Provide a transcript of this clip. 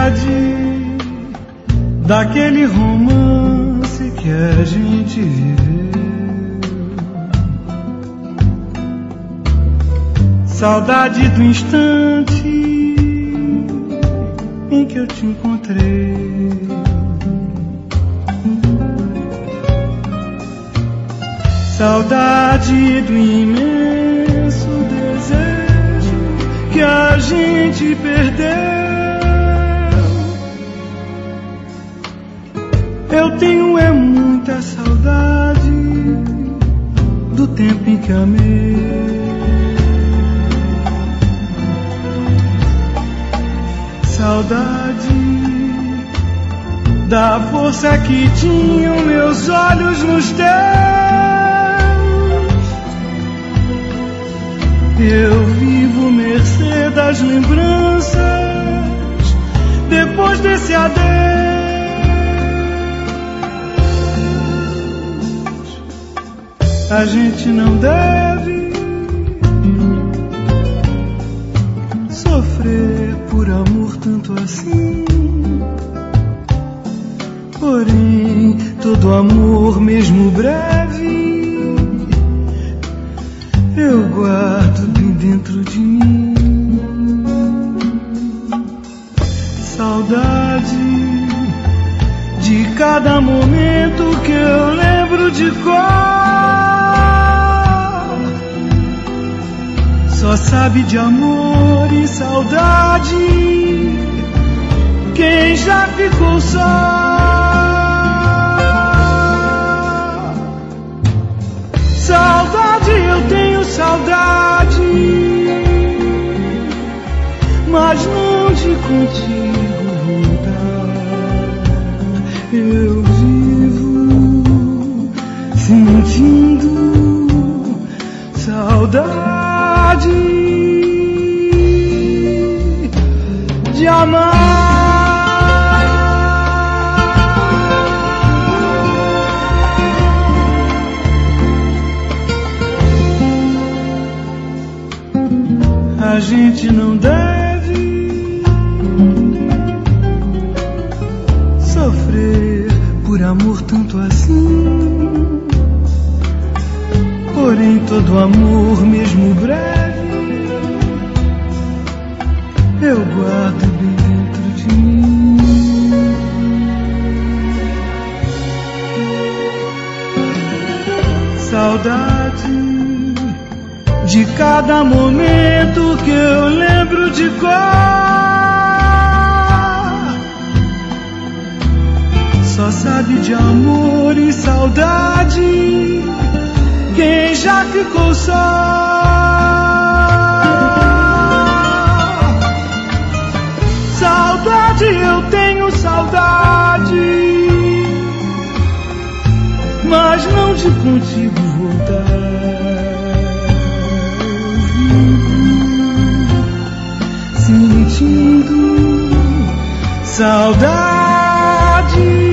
saudade daquele romance que a gente viveu. Saudade do instante em que eu te encontrei. Saudade do imenso desejo que a gente perdeu. Eu tenho muita saudade do tempo em que amei. Saudade da força que tinham meus olhos nos teus. Eu vivo mercê das lembranças depois desse adeus. A gente não deve sofrer por amor tanto assim. Porém, todo amor, mesmo breve, eu guardo bem dentro de mim. Saudade de cada momento que eu lembro de cor. Só sabe de amor e saudade quem já ficou só. Saudade, eu tenho saudade, mas não de contigo voltar. Eu vivo sentindo saudade de amar. A gente não deve sofrer por amor tanto assim. Porém, todo amor, mesmo breve, eu guardo bem dentro de mim. Saudade de cada momento que eu lembro de cor. Só sabe de amor e saudade quem já ficou só. Saudade, eu tenho saudade, mas não de contigo voltar. Sentindo saudade